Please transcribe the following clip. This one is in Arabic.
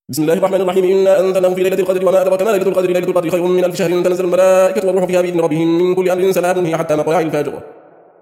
بسم الله الرحمن الرحيم. إنا أنزلناه في ليلة القدر وما أدراك ما ليلة القدر. ليلة القدر خير من ألف شهر. تنزل الملائكة والروح فيها بإذن ربهم من كل أمر سلام هي حتى مطلع الفجر.